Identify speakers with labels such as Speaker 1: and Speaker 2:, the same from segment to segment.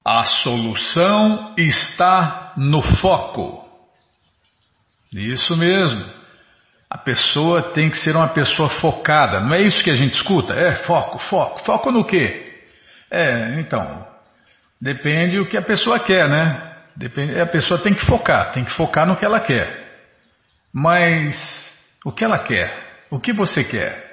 Speaker 1: A solução está no foco. Isso mesmo. A pessoa tem que ser uma pessoa focada. Não é isso que a gente escuta? É foco, foco. Foco no quê? Então, depende do que a pessoa quer, né? Depende, a pessoa tem que focar no que ela quer. Mas o que ela quer? O que você quer?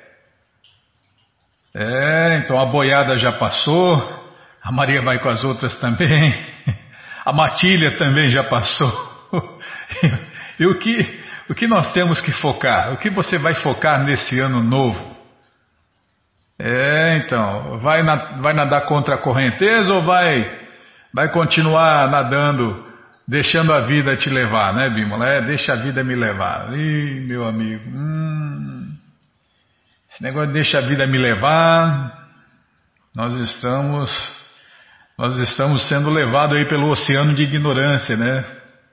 Speaker 1: Então a boiada já passou, a Maria vai com as outras também, a matilha também já passou. E o que nós temos que focar? O que você vai focar nesse ano novo? Então, vai nadar contra a correnteza ou vai continuar nadando, deixando a vida te levar, né, Bímola? Deixa a vida me levar. Ih, meu amigo, esse negócio de deixa a vida me levar, nós estamos sendo levados aí pelo oceano de ignorância, né?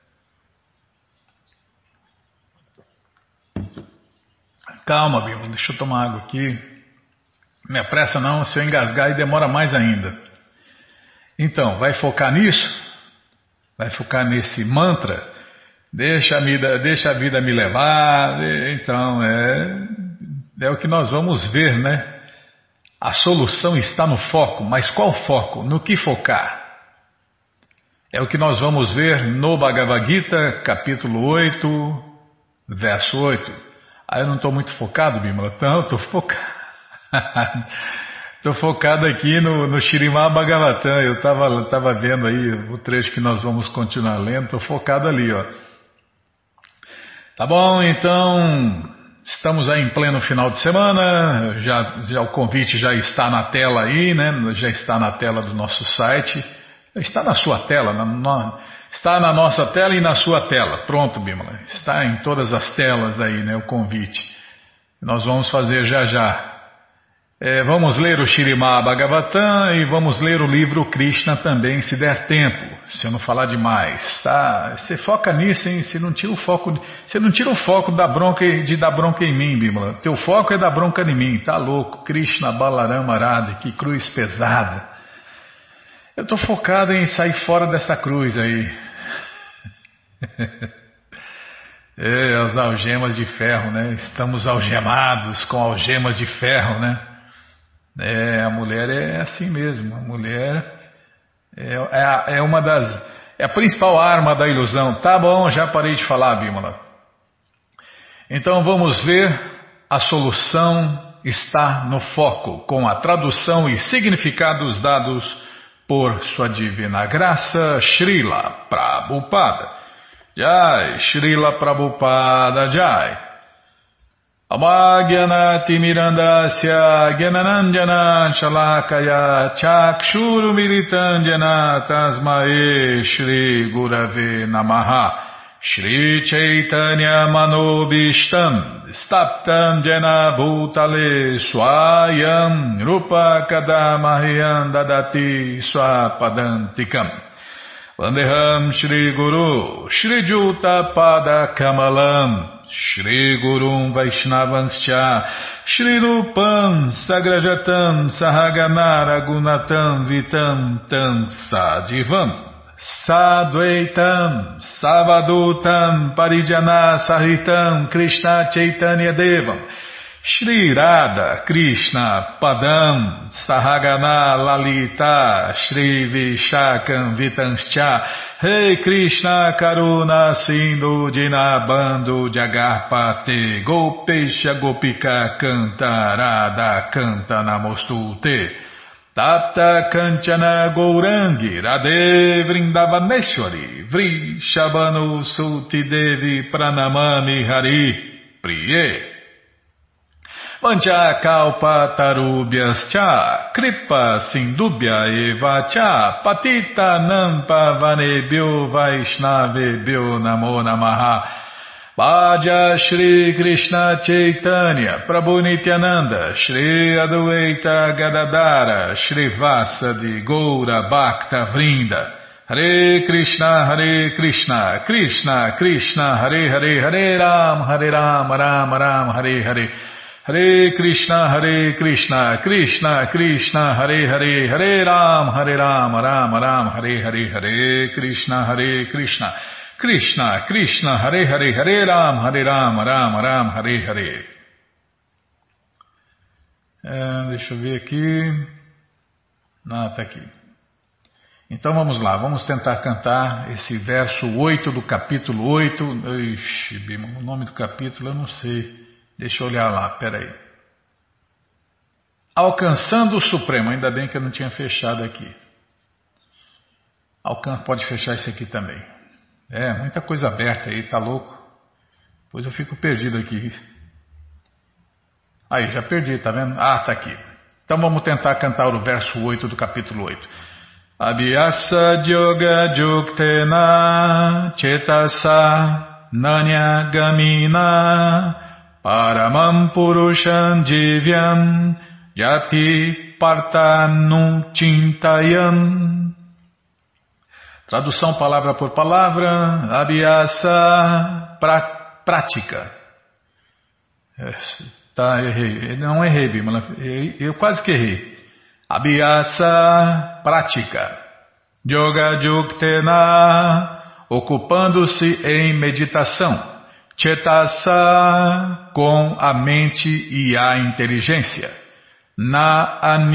Speaker 1: Calma, Bímola, deixa eu tomar água aqui. Não me apressa não, se eu engasgar aí demora mais ainda. Então, vai focar nisso? Vai focar nesse mantra? Deixa a vida me levar. Então, é o que nós vamos ver, né? A solução está no foco, mas qual foco? No que focar? É o que nós vamos ver no Bhagavad Gita, capítulo 8, verso 8. Eu não estou muito focado, Bímola? Não, estou focado. Estou focado aqui no Śrīmad Bhagavatam. Eu estava vendo aí o trecho que nós vamos continuar lendo. Estou focado ali, ó. Tá bom, então estamos aí em pleno final de semana. Já o convite já está na tela aí, né? Já está na tela do nosso site. Está na sua tela, está na nossa tela e na sua tela. Pronto, Bímola. Está em todas as telas aí, né? O convite. Nós vamos fazer já. Vamos ler o Śrīmad Bhagavatam e vamos ler o livro Krishna também, se der tempo, se eu não falar demais, tá? Você foca nisso, hein? Você não tira o foco da bronca em mim, Bímola. Teu foco é dar bronca em mim, tá louco? Krishna Balarama Arada, que cruz pesada. Eu estou focado em sair fora dessa cruz aí. As algemas de ferro, né? Estamos algemados com algemas de ferro, né? A mulher é assim mesmo. A mulher é a principal arma da ilusão. Tá bom, já parei de falar, Bímola. Então vamos ver. A solução está no foco, com a tradução e significados dados por Sua Divina Graça, Srila Prabhupada. Jai, Srila Prabhupada Jai. Amagyanati Mirandasya Gyananandjana Shalakaya Chakshuru Militandjana Tasmae Shri Gurave Namaha Shri Chaitanya Manobishtam Staptam Jena Bhutale Swayam Rupa Kadamahyam Dadati Swapadantikam Vandeham Shri Guru Shri Juta Pada Kamalam Shri Gurum Vaishnavanscha Shri Rupam Sagrajatam Sahaganara Gunatam Vitam Tam Sadivam Sadvaitam Savadutam Parijana Sahitam Krishna Chaitanya Devam Shri Radha Krishna Padam Sahagana Lalita Shri Vishakam Vitanscha Rei Krishna Karuna Sindhu Dinabando Jagarpate Gopesha Gopika Canta Radha Canta Namostute Tapta Kanchana Gourangi Radhe Vrindavaneshwari Vrishabhanu Suti Devi Pranamami Hari Priye Vancha kalpa tarubhyas cha, kripa sindubhya eva cha, patita nampa vanebhyo vaishnavebhyo namo namaha. Bhaja Shri Krishna Chaitanya, Prabhu Nityananda, Shri Adwaita Gadadara, Shri Vasadi Goura Bhakta Vrinda. Hare Krishna, Krishna Krishna, Hare Hare, Hare Ram, Ram Ram, Hare Hare. Hare Krishna, Krishna Krishna, Hare Hare, Hare Rama, Rama Rama, Hare Hare, Hare Krishna, Krishna Krishna, Hare Hare, Hare Rama, Rama Rama, Hare Hare. Deixa eu ver aqui. Tá aqui. Então vamos lá, vamos tentar cantar esse verso 8 do capítulo 8. Ixi, o nome do capítulo eu não sei. Deixa eu olhar lá, peraí. Alcançando o Supremo, ainda bem que eu não tinha fechado aqui. Pode fechar esse aqui também. Muita coisa aberta aí, tá louco? Pois eu fico perdido aqui. Aí, já perdi, tá vendo? Tá aqui. Então vamos tentar cantar o verso 8 do capítulo 8. Abhyasa yoga juktena cetasa nanya-gamina paramam purusham jivyam jati partanu chintayam. Tradução palavra por palavra. Abhyasa, prática. Errei. Não errei, Bimala. Eu quase que errei. Abhyasa, prática. Yoga Juktena, ocupando-se em meditação. Cetasa, com a mente e a inteligência. Na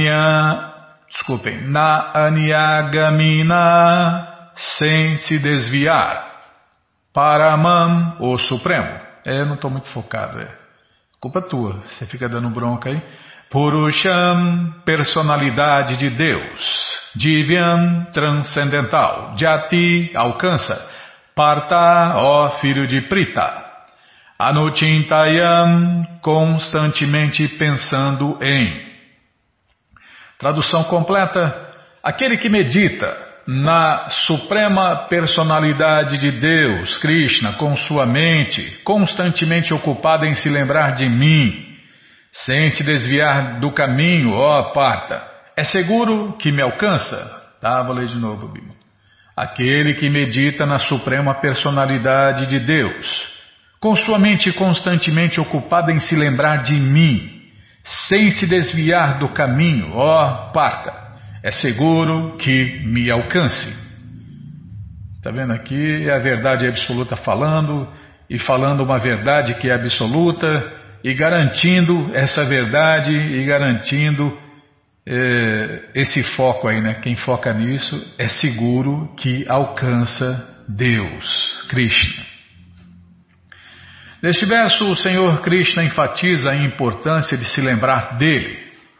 Speaker 1: Anyagamina, sem se desviar. Paramam, o Supremo. Eu não estou muito focado. Culpa tua, você fica dando bronca aí. Purusham, personalidade de Deus. Divyam, transcendental. Jati, alcança. Parta, ó filho de Prita. Anuchintayam, constantemente pensando em. Tradução completa. Aquele que medita na suprema personalidade de Deus, Krishna, com sua mente, constantemente ocupada em se lembrar de mim, sem se desviar do caminho, ó Parta, é seguro que me alcança? Vou ler de novo, Bima. Aquele que medita na suprema personalidade de Deus, com sua mente constantemente ocupada em se lembrar de mim, sem se desviar do caminho, ó Parta, é seguro que me alcance. Está vendo aqui? É a verdade absoluta falando, e falando uma verdade que é absoluta, e garantindo essa verdade, e garantindo esse foco aí, né? Quem foca nisso é seguro que alcança Deus, Krishna. Neste verso, o Senhor Krishna enfatiza a importância de se lembrar dele.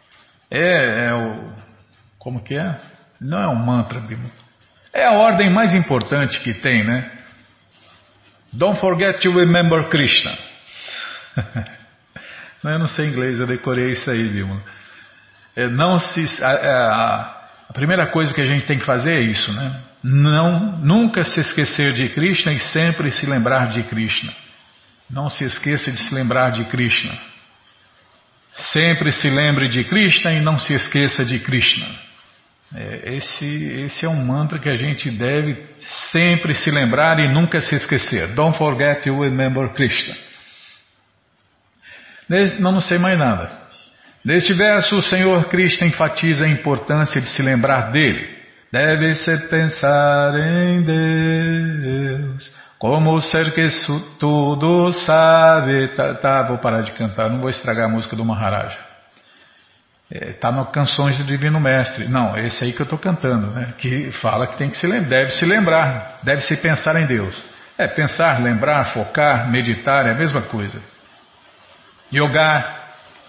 Speaker 1: Como que é? Não é um mantra, Bima. É a ordem mais importante que tem, né? Don't forget to remember Krishna. Eu não sei inglês, eu decorei isso aí, Bima. A primeira coisa que a gente tem que fazer é isso, né? Nunca se esquecer de Krishna e sempre se lembrar de Krishna. Não se esqueça de se lembrar de Krishna. Sempre se lembre de Krishna e não se esqueça de Krishna. Esse é um mantra que a gente deve sempre se lembrar e nunca se esquecer. Don't forget to remember Krishna. Não sei mais nada. Neste verso, o Senhor Krishna enfatiza a importância de se lembrar dele. Deve-se pensar em Deus, como o ser que tudo sabe. Vou parar de cantar, não vou estragar a música do Maharaja. Está nas canções do Divino Mestre. Não, esse aí que eu estou cantando, né? Que fala que tem que deve se lembrar, deve se pensar em Deus. Pensar, lembrar, focar, meditar, é a mesma coisa. Yoga.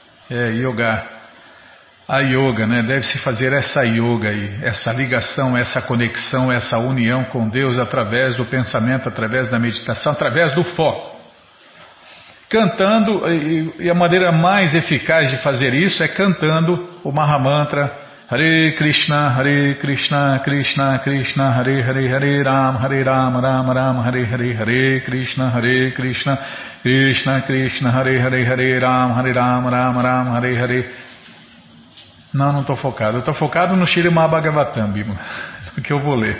Speaker 1: A yoga, né? Deve-se fazer essa yoga aí, essa ligação, essa conexão, essa união com Deus através do pensamento, através da meditação, através do foco. Cantando, e a maneira mais eficaz de fazer isso é cantando o Mahamantra Hare Krishna, Krishna Krishna, Hare Hare, Hare Rama, Rama Rama, Hare Hare, Hare Krishna, Krishna Krishna, Hare Hare, Hare Rama, Rama Rama, Hare Hare. Não estou focado. Eu estou focado no Śrīmad Bhagavatam, Bima, que eu vou ler.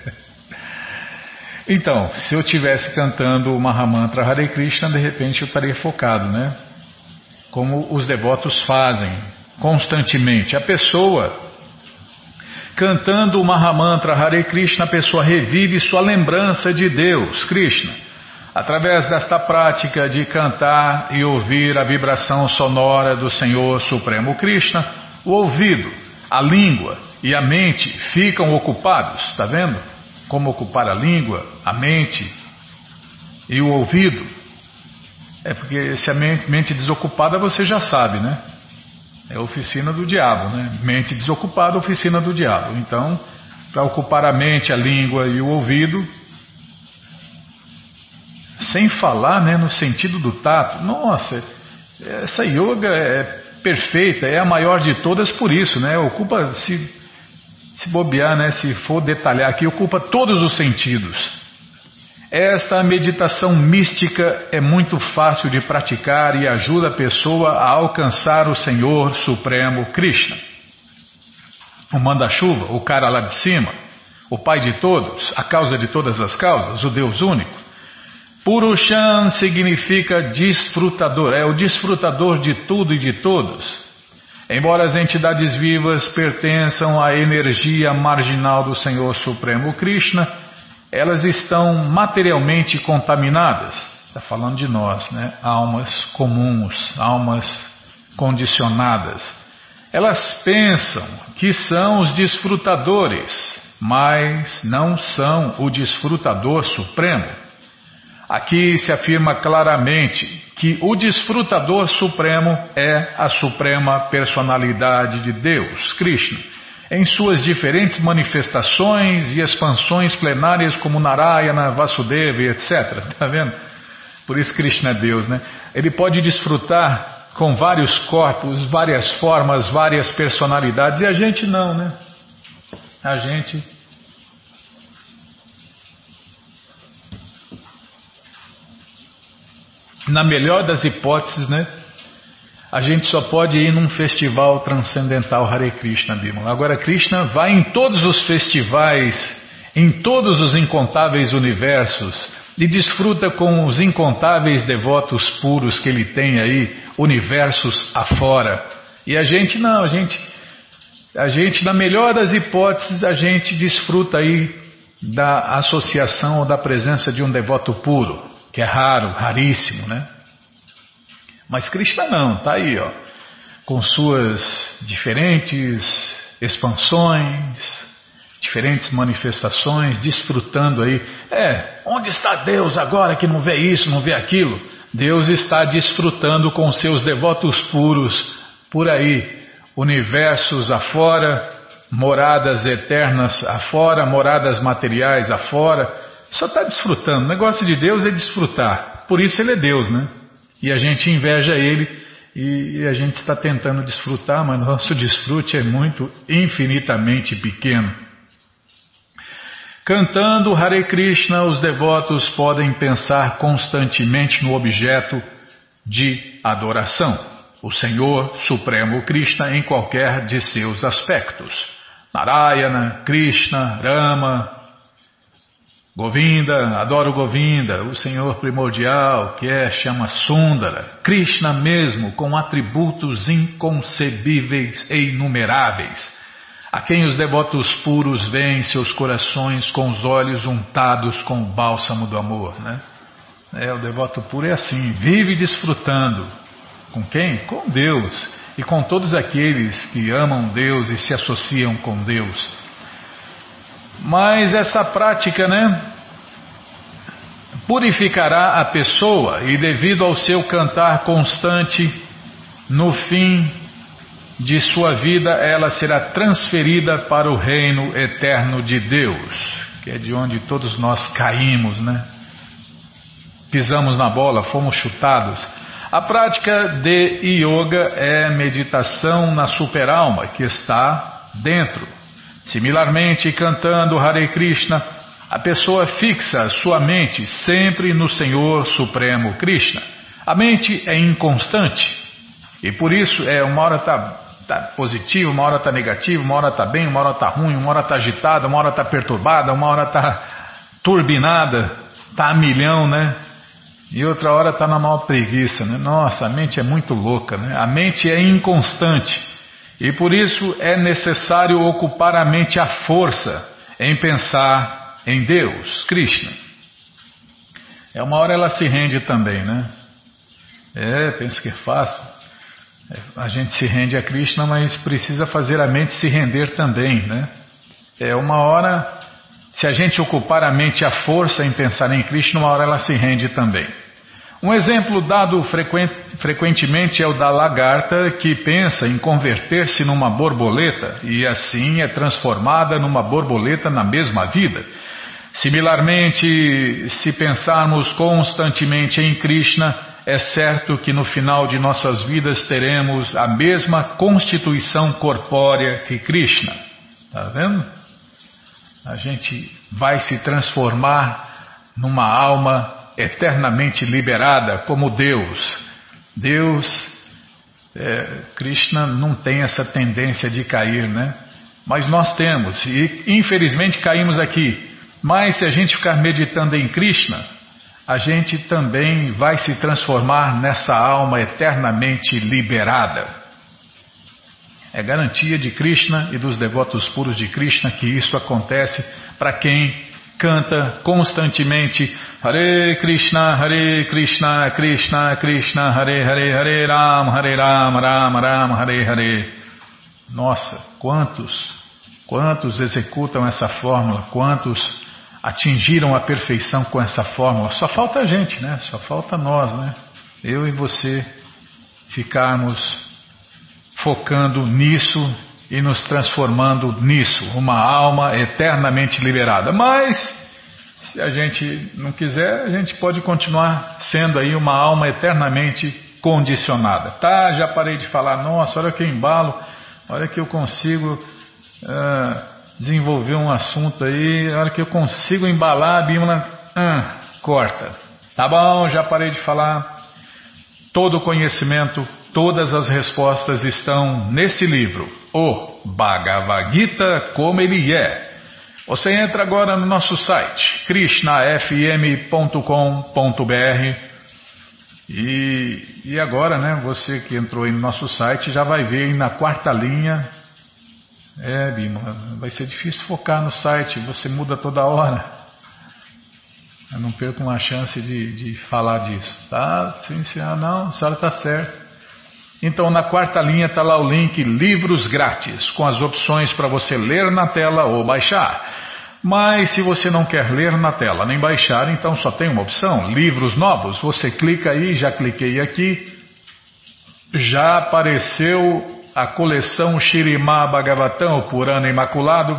Speaker 1: Então, se eu estivesse cantando o Mahamantra Hare Krishna, de repente eu estaria focado, né? como os devotos fazem constantemente. A pessoa, cantando o Mahamantra Hare Krishna, a pessoa revive sua lembrança de Deus, Krishna. Através desta prática de cantar e ouvir a vibração sonora do Senhor Supremo Krishna, o ouvido, a língua e a mente ficam ocupados. Está vendo? Como ocupar a língua, a mente e o ouvido. É porque se a mente desocupada você já sabe, né? É a oficina do diabo, né? Mente desocupada, oficina do diabo. Então, para ocupar a mente, a língua e o ouvido, sem falar, né, no sentido do tato. Nossa, essa yoga é perfeita, é a maior de todas por isso, né? Ocupa, se bobear, né, se for detalhar aqui, ocupa todos os sentidos. Esta meditação mística é muito fácil de praticar e ajuda a pessoa a alcançar o Senhor Supremo Krishna. O manda-chuva, o cara lá de cima, o pai de todos, a causa de todas as causas, o Deus único. Purushan significa desfrutador, é o desfrutador de tudo e de todos. Embora as entidades vivas pertençam à energia marginal do Senhor Supremo Krishna, elas estão materialmente contaminadas. Está falando de nós, né? Almas comuns, almas condicionadas. Elas pensam que são os desfrutadores, mas não são o desfrutador supremo. Aqui se afirma claramente que o desfrutador supremo é a suprema personalidade de Deus, Krishna, em suas diferentes manifestações e expansões plenárias como Narayana, Vasudeva, etc. Está vendo? Por isso Krishna é Deus, né? Ele pode desfrutar com vários corpos, várias formas, várias personalidades, e a gente não, né? A gente... Na melhor das hipóteses, né? A gente só pode ir num festival transcendental Hare Krishna, Bimala. Agora, Krishna vai em todos os festivais, em todos os incontáveis universos, e desfruta com os incontáveis devotos puros que ele tem aí, universos afora. E a gente não, a gente, na melhor das hipóteses, a gente desfruta aí da associação ou da presença de um devoto puro, que é raro, raríssimo, né? Mas Krishna não, está aí, ó, com suas diferentes expansões, diferentes manifestações, desfrutando aí. Onde está Deus agora que não vê isso, não vê aquilo? Deus está desfrutando com seus devotos puros por aí, universos afora, moradas eternas afora, moradas materiais afora. Só está desfrutando. O negócio de Deus é desfrutar. Por isso ele é Deus, né? E a gente inveja ele e a gente está tentando desfrutar, mas nosso desfrute é muito, infinitamente pequeno. Cantando Hare Krishna, os devotos podem pensar constantemente no objeto de adoração, o Senhor Supremo Krishna em qualquer de seus aspectos. Narayana, Krishna, Rama, Govinda, adoro Govinda, o Senhor primordial, que chama Sundara, Krishna mesmo, com atributos inconcebíveis e inumeráveis, a quem os devotos puros veem seus corações com os olhos untados com o bálsamo do amor, né? O devoto puro é assim, vive desfrutando. Com quem? Com Deus, e com todos aqueles que amam Deus e se associam com Deus. Mas essa prática, né, purificará a pessoa e devido ao seu cantar constante, no fim de sua vida ela será transferida para o reino eterno de Deus, que é de onde todos nós caímos, né? Pisamos na bola, fomos chutados. A prática de yoga é meditação na superalma que está dentro. Similarmente, cantando Hare Krishna, a pessoa fixa sua mente sempre no Senhor Supremo Krishna. A mente é inconstante e por isso uma hora está positiva, uma hora está negativa, uma hora está bem, uma hora está ruim, uma hora está agitada, uma hora está perturbada, uma hora está turbinada, está a milhão, né? e outra hora está na maior preguiça, né? Nossa, a mente é muito louca, né? A mente é inconstante e por isso é necessário ocupar a mente à força em pensar em Deus, Krishna. Uma hora ela se rende também, né? Pensa que é fácil. A gente se rende a Krishna, mas precisa fazer a mente se render também, né? Uma hora, se a gente ocupar a mente à força em pensar em Krishna, uma hora ela se rende também. Um exemplo dado frequentemente é o da lagarta que pensa em converter-se numa borboleta e assim é transformada numa borboleta na mesma vida. Similarmente, se pensarmos constantemente em Krishna, é certo que no final de nossas vidas teremos a mesma constituição corpórea que Krishna. Está vendo? A gente vai se transformar numa alma eternamente liberada como Deus. Krishna não tem essa tendência de cair, né? Mas nós temos, e infelizmente caímos aqui. Mas se a gente ficar meditando em Krishna, a gente também vai se transformar nessa alma eternamente liberada. É garantia de Krishna e dos devotos puros de Krishna que isso acontece para quem canta constantemente Hare Krishna, Krishna Krishna, Hare Hare, Hare Rama, Rama Rama, Hare Hare. Nossa, quantos executam essa fórmula, quantos atingiram a perfeição com essa fórmula. Só falta a gente, né? Só falta nós, né? Eu e você ficarmos focando nisso e nos transformando nisso, uma alma eternamente liberada. Mas, se a gente não quiser, a gente pode continuar sendo aí uma alma eternamente condicionada. Tá, já parei de falar, nossa, olha que eu embalo, olha que eu consigo desenvolver um assunto aí, olha que eu consigo embalar, a Bímola, corta. Tá bom, já parei de falar. Todo conhecimento, todas as respostas estão nesse livro, o Bhagavad Gita como ele é. Você entra agora no nosso site, krishnafm.com.br e agora, né, você que entrou aí no nosso site já vai ver aí na quarta linha. Bima, vai ser difícil focar no site, você muda toda hora. Eu não perco uma chance de falar disso. Tá? Sim, não, a senhora está certa. Então, na quarta linha está lá o link Livros Grátis, com as opções para você ler na tela ou baixar. Mas se você não quer ler na tela nem baixar, então só tem uma opção, Livros Novos. Você clica aí, já cliquei aqui, já apareceu a coleção Śrīmad Bhagavatam, o Purana Imaculado.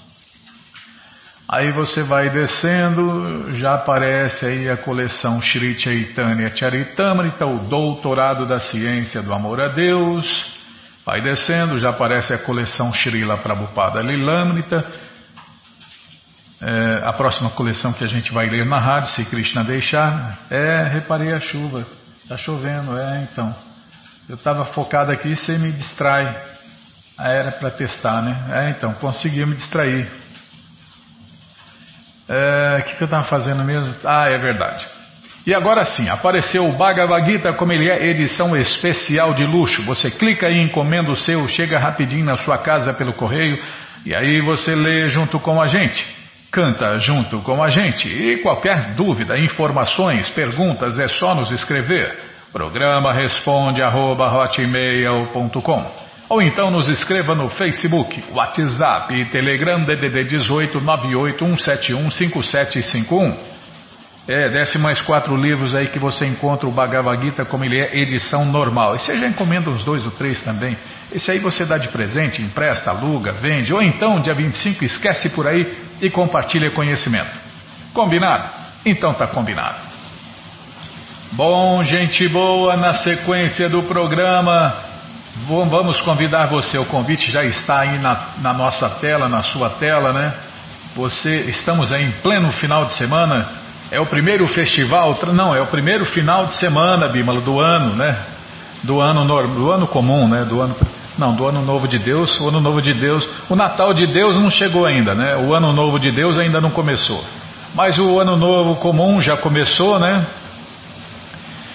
Speaker 1: Aí você vai descendo, já aparece aí a coleção Shri Chaitanya Charitamrita, o Doutorado da Ciência do Amor a Deus. Vai descendo, já aparece a coleção Srila Prabhupada Lilamrita. A próxima coleção que a gente vai ler na rádio, se Krishna deixar. Reparei a chuva, está chovendo, então. Eu estava focado aqui e você me distrai. Era para testar, né? Então, consegui me distrair. O que eu estava fazendo mesmo? É verdade. E agora sim, apareceu o Bhagavad Gita como ele é, edição especial de luxo. Você clica aí, encomenda o seu, chega rapidinho na sua casa pelo correio, e aí você lê junto com a gente, canta junto com a gente. E qualquer dúvida, informações, perguntas, é só nos escrever. Programa responde@hotmail.com. Ou então nos escreva no Facebook, WhatsApp e Telegram DDD 18 981715751. Desce mais 4 livros aí que você encontra o Bhagavad Gita como ele é, edição normal. E você já encomenda uns 2 ou 3 também. Esse aí você dá de presente, empresta, aluga, vende. Ou então, dia 25, esquece por aí e compartilha conhecimento. Combinado? Então tá combinado. Bom, gente boa, na sequência do programa, vamos convidar você, o convite já está aí na nossa tela, na sua tela, né? Estamos aí em pleno final de semana, é o primeiro festival, é o primeiro final de semana, Bímola, do ano, né? Do ano comum, né? Do ano novo de Deus, o ano novo de Deus, o Natal de Deus não chegou ainda, né? O ano novo de Deus ainda não começou, mas o ano novo comum já começou, né?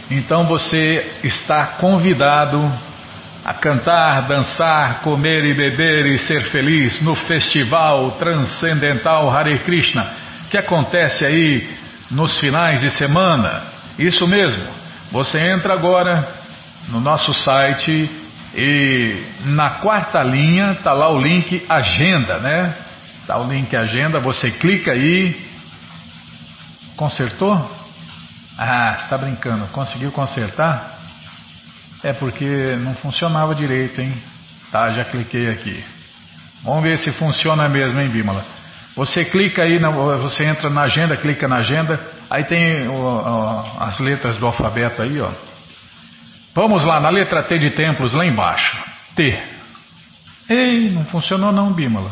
Speaker 1: Então você está convidado a cantar, dançar, comer e beber e ser feliz no Festival Transcendental Hare Krishna, que acontece aí nos finais de semana. Isso mesmo, você entra agora no nosso site e na quarta linha está lá o link Agenda, né? Está o link Agenda, você clica aí. Consertou? Ah, você está brincando, conseguiu consertar? É porque não funcionava direito, hein? Tá, já cliquei aqui. Vamos ver se funciona mesmo, hein, Bímola? Você clica aí, você entra na agenda, clica na agenda, aí tem as letras do alfabeto aí, ó. Vamos lá, na letra T de templos, lá embaixo. T. Ei, não funcionou não, Bímola.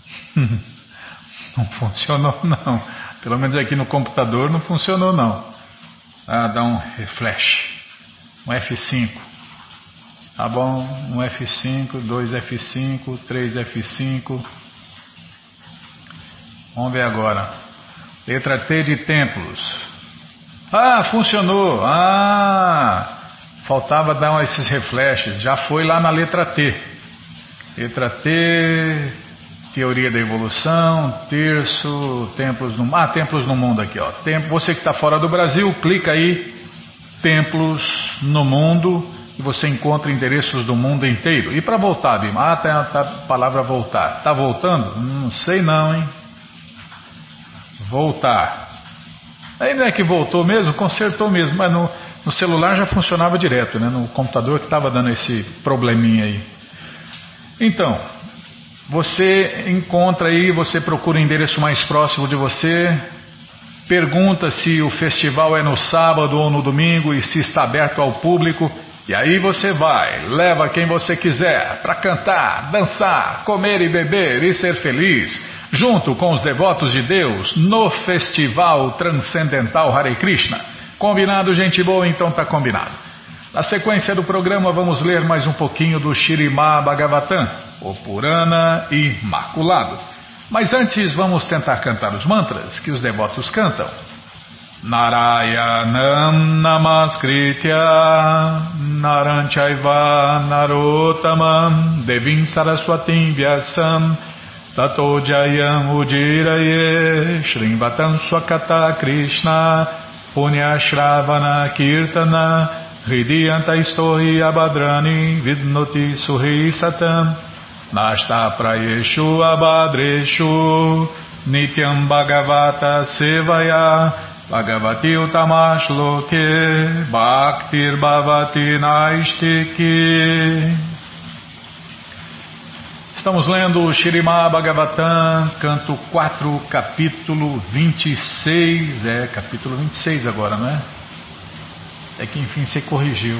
Speaker 1: Não funcionou não. Pelo menos aqui no computador não funcionou não. Ah, dá um refresh. Um F5. Tá bom, um F5, 2 F5, 3 F5. Vamos ver agora. Letra T de templos. Ah, funcionou. Ah, faltava dar esses reflexes. Já foi lá na letra T. Letra T, teoria da evolução, terço, templos no mundo aqui, ó. Você que está fora do Brasil, clica aí, templos no mundo. E você encontra endereços do mundo inteiro. E para voltar, Bima? Ah, tá a palavra voltar. Tá voltando? Não sei não, hein? Voltar. Aí não é que voltou mesmo? Consertou mesmo. Mas no celular já funcionava direto, né? No computador que estava dando esse probleminha aí. Então, você encontra aí, você procura o endereço mais próximo de você. Pergunta se o festival é no sábado ou no domingo e se está aberto ao público. E aí você vai, leva quem você quiser para cantar, dançar, comer e beber e ser feliz, junto com os devotos de Deus no Festival Transcendental Hare Krishna. Combinado, gente boa? Então tá combinado. Na sequência do programa vamos ler mais um pouquinho do Śrīmad Bhagavatam, o Purana Imaculado. Mas antes vamos tentar cantar os mantras que os devotos cantam. Narayanam Namaskritya Naram Chaiva Narottamam Devim Saraswatim Vyasam Tato Jayam Ujiraye Shrimvatam Swakata Krishna Punyashravana Kirtana Hridiyanta Istohi Abhadrani Vidnoti Suhi Satam Nashta Prayeshu Abhadreshu Nityam Bhagavata Sevaya Bhagavati Utamash Loke Bhaktir Bhavati Naistiki. Estamos lendo o Śrīmad Bhagavatam, canto 4, capítulo 26. É, capítulo 26 agora, né? É que enfim você corrigiu.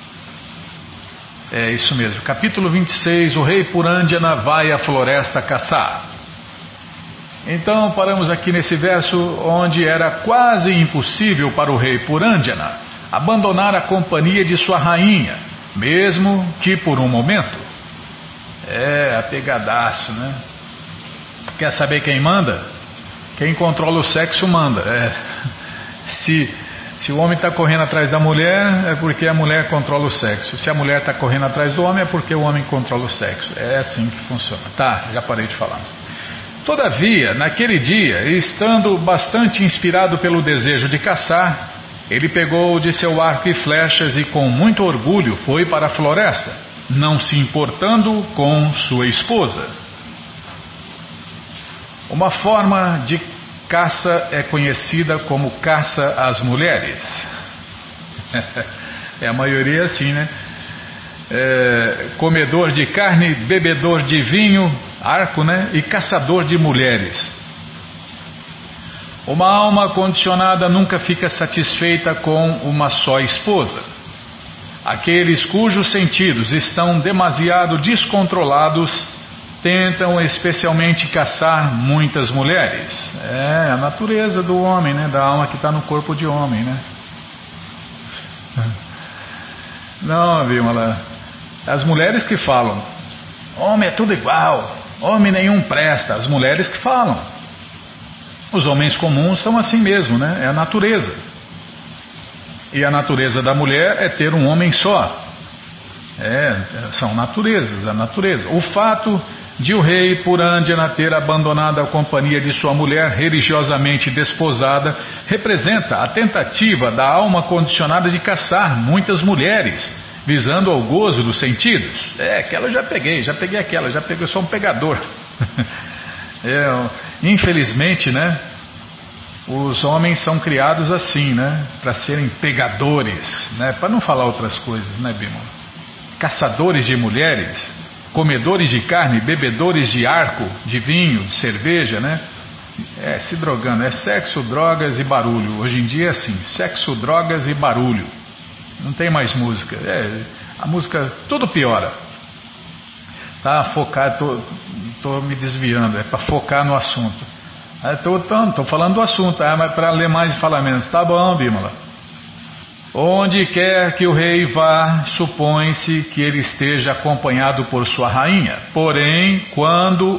Speaker 1: É isso mesmo. Capítulo 26, o rei Purandjana vai à floresta caçar. Então paramos aqui nesse verso onde era quase impossível para o rei Purandjana abandonar a companhia de sua rainha, mesmo que por um momento. É, apegadaço, né? Quer saber quem manda? Quem controla o sexo manda. É. Se o homem está correndo atrás da mulher, é porque a mulher controla o sexo. Se a mulher está correndo atrás do homem, é porque o homem controla o sexo. É assim que funciona. Tá, já parei de falar. Todavia, naquele dia, estando bastante inspirado pelo desejo de caçar, ele pegou de seu arco e flechas e com muito orgulho foi para a floresta, não se importando com sua esposa. Uma forma de caça é conhecida como caça às mulheres. É a maioria assim, né? Comedor de carne, bebedor de vinho, arco, né? E caçador de mulheres. Uma alma condicionada nunca fica satisfeita com uma só esposa. Aqueles cujos sentidos estão demasiado descontrolados tentam especialmente caçar muitas mulheres. É a natureza do homem, né? Da alma que está no corpo de homem, né? Não, Bímola. As mulheres que falam, homem é tudo igual, homem nenhum presta. As mulheres que falam. Os homens comuns são assim mesmo, né? É a natureza. E a natureza da mulher é ter um homem só. São naturezas, a natureza. O fato de o rei Purandjana ter abandonado a companhia de sua mulher religiosamente desposada representa a tentativa da alma condicionada de caçar muitas mulheres, visando ao gozo dos sentidos. Aquela eu já peguei aquela, eu sou um pegador. Infelizmente, né? Os homens são criados assim, né? Para serem pegadores, né? Para não falar outras coisas, né, Bimala? Caçadores de mulheres, comedores de carne, bebedores de arco, de vinho, de cerveja, né? Se drogando, sexo, drogas e barulho. Hoje em dia é assim, sexo, drogas e barulho. Não tem mais música. A música, tudo piora. Tá focado, tô me desviando, para focar no assunto. Tô falando do assunto, mas para ler mais e falar menos. Tá bom, Bimala. Onde quer que o rei vá, supõe-se que ele esteja acompanhado por sua rainha. Porém, quando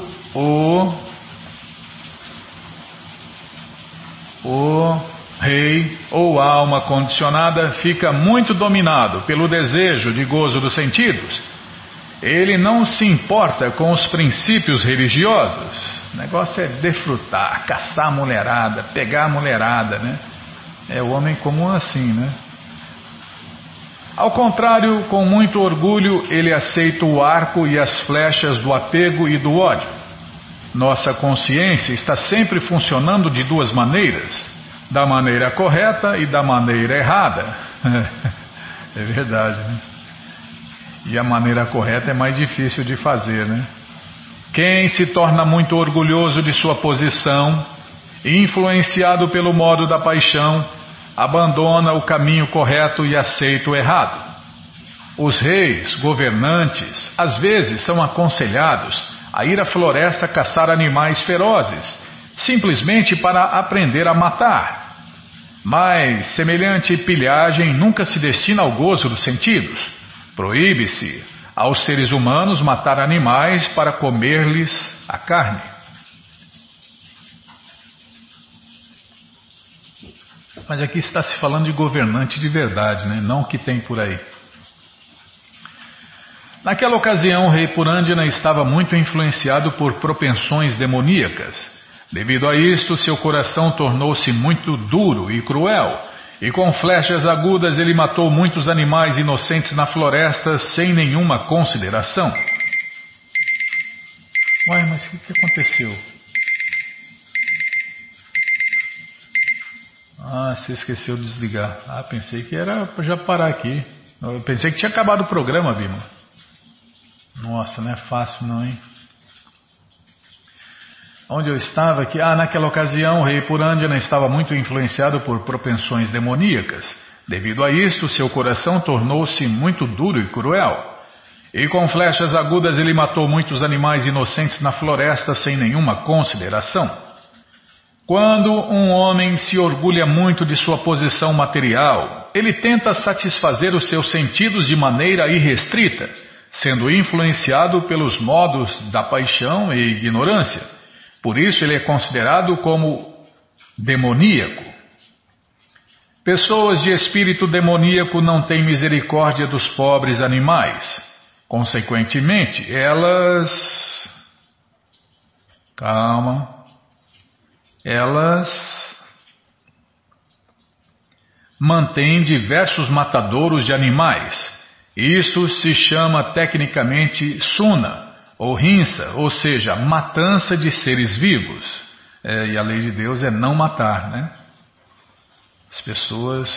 Speaker 1: o rei ou a alma condicionada fica muito dominado pelo desejo de gozo dos sentidos, ele não se importa com os princípios religiosos. O negócio é desfrutar, caçar a mulherada, pegar a mulherada, né? O homem comum assim, né? Ao contrário, com muito orgulho, ele aceita o arco e as flechas do apego e do ódio. Nossa consciência está sempre funcionando de duas maneiras, da maneira correta e da maneira errada. É verdade, né? E a maneira correta é mais difícil de fazer, né? Quem se torna muito orgulhoso de sua posição, influenciado pelo modo da paixão, abandona o caminho correto e aceita o errado. Os reis, governantes, às vezes são aconselhados a ir à floresta caçar animais ferozes, simplesmente para aprender a matar. Mas semelhante pilhagem nunca se destina ao gozo dos sentidos. Proíbe-se aos seres humanos matar animais para comer-lhes a carne. Mas aqui está se falando de governante de verdade, né? Não o que tem por aí. Naquela ocasião, o rei Purandjana estava muito influenciado por propensões demoníacas. Devido a isto, seu coração tornou-se muito duro e cruel, e com flechas agudas ele matou muitos animais inocentes na floresta sem nenhuma consideração. Uai, mas o que aconteceu? Você esqueceu de desligar. Pensei que era para já parar aqui. Eu pensei que tinha acabado o programa, Bima. Nossa, não é fácil não, hein? Onde eu estava aqui? Naquela ocasião, o rei Purandjana estava muito influenciado por propensões demoníacas. Devido a isto, seu coração tornou-se muito duro e cruel. E com flechas agudas ele matou muitos animais inocentes na floresta sem nenhuma consideração. Quando um homem se orgulha muito de sua posição material, ele tenta satisfazer os seus sentidos de maneira irrestrita, sendo influenciado pelos modos da paixão e ignorância. Por isso ele é considerado como demoníaco. Pessoas de espírito demoníaco não têm misericórdia dos pobres animais. Consequentemente, elas mantêm diversos matadouros de animais. Isso se chama tecnicamente suna, ou hinsa, ou seja, matança de seres vivos. E a lei de Deus é não matar, né? As pessoas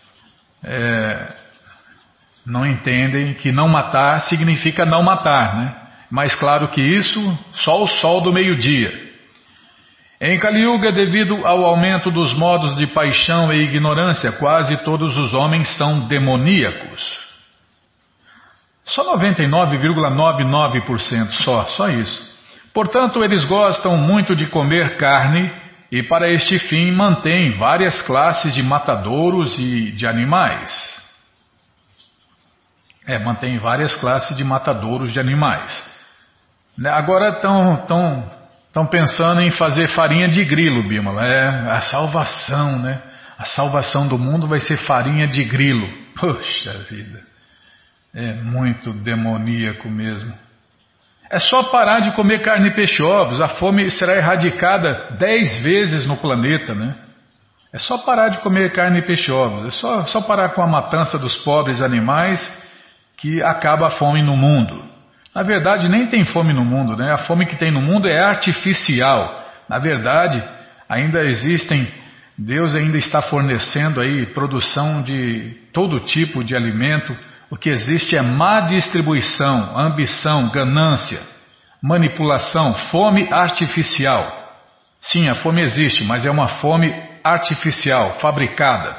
Speaker 1: não entendem que não matar significa não matar, né? Mas claro que isso, só o sol do meio-dia. Em Kali Yuga, devido ao aumento dos modos de paixão e ignorância, quase todos os homens são demoníacos. Só 99,99% só isso. Portanto, eles gostam muito de comer carne e para este fim mantêm várias classes de matadouros e de animais. Mantém várias classes de matadouros de animais. Agora estão pensando em fazer farinha de grilo, Bímola. A salvação, né? a salvação do mundo vai ser farinha de grilo. Poxa vida, é muito demoníaco mesmo. É só parar de comer carne, peixe e ovos, a fome será erradicada 10 vezes no planeta, né? É só parar de comer carne, peixe e ovos, é só parar com a matança dos pobres animais que acaba a fome no mundo. Na verdade, nem tem fome no mundo, né? A fome que tem no mundo é artificial. Na verdade, ainda existem, Deus ainda está fornecendo aí produção de todo tipo de alimento. O que existe é má distribuição, ambição, ganância, manipulação, fome artificial. Sim, a fome existe, mas é uma fome artificial, fabricada.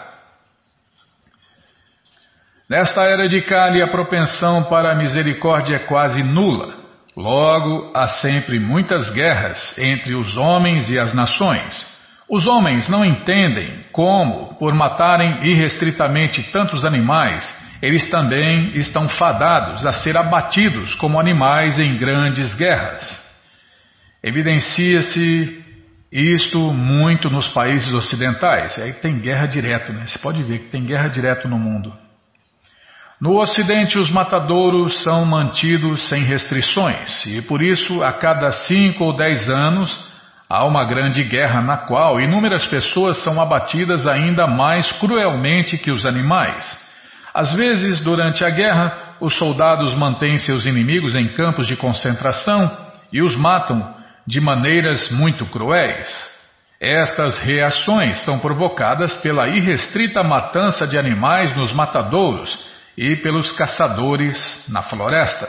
Speaker 1: Nesta era de Kali, a propensão para a misericórdia é quase nula. Logo, há sempre muitas guerras entre os homens e as nações. Os homens não entendem como, por matarem irrestritamente tantos animais, eles também estão fadados a ser abatidos como animais em grandes guerras. Evidencia-se isto muito nos países ocidentais. Aí tem guerra direto, né? Você pode ver que tem guerra direto no mundo. No Ocidente, os matadouros são mantidos sem restrições e, por isso, a cada 5 ou 10 anos, há uma grande guerra na qual inúmeras pessoas são abatidas ainda mais cruelmente que os animais. Às vezes, durante a guerra, os soldados mantêm seus inimigos em campos de concentração e os matam de maneiras muito cruéis. Estas reações são provocadas pela irrestrita matança de animais nos matadouros e pelos caçadores na floresta.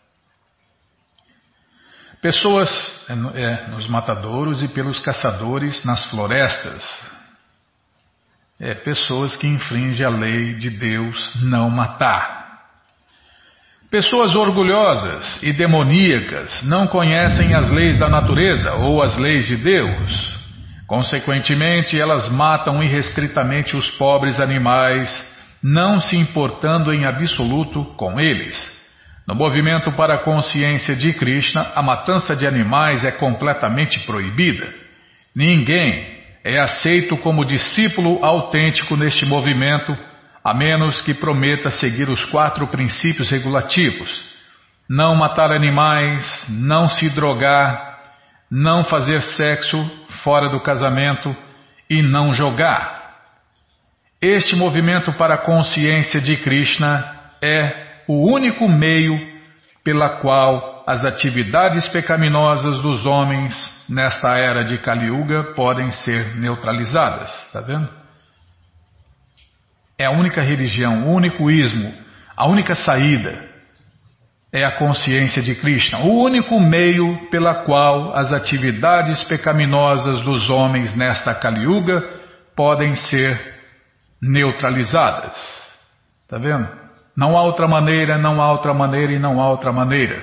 Speaker 1: Pessoas nos matadouros e pelos caçadores nas florestas. Pessoas que infringem a lei de Deus não matar. Pessoas orgulhosas e demoníacas não conhecem as leis da natureza ou as leis de Deus. Consequentemente, elas matam irrestritamente os pobres animais, não se importando em absoluto com eles. No movimento para a consciência de Krishna, a matança de animais é completamente proibida. Ninguém é aceito como discípulo autêntico neste movimento, a menos que prometa seguir os 4 princípios regulativos: não matar animais, não se drogar, não fazer sexo fora do casamento e não jogar. Este movimento para a consciência de Krishna é o único meio pela qual as atividades pecaminosas dos homens nesta era de Kali Yuga podem ser neutralizadas. Está vendo? É a única religião, o único ismo, a única saída é a consciência de Krishna, o único meio pela qual as atividades pecaminosas dos homens nesta Kali Yuga podem ser neutralizadas. Está vendo? Não há outra maneira, não há outra maneira e não há outra maneira.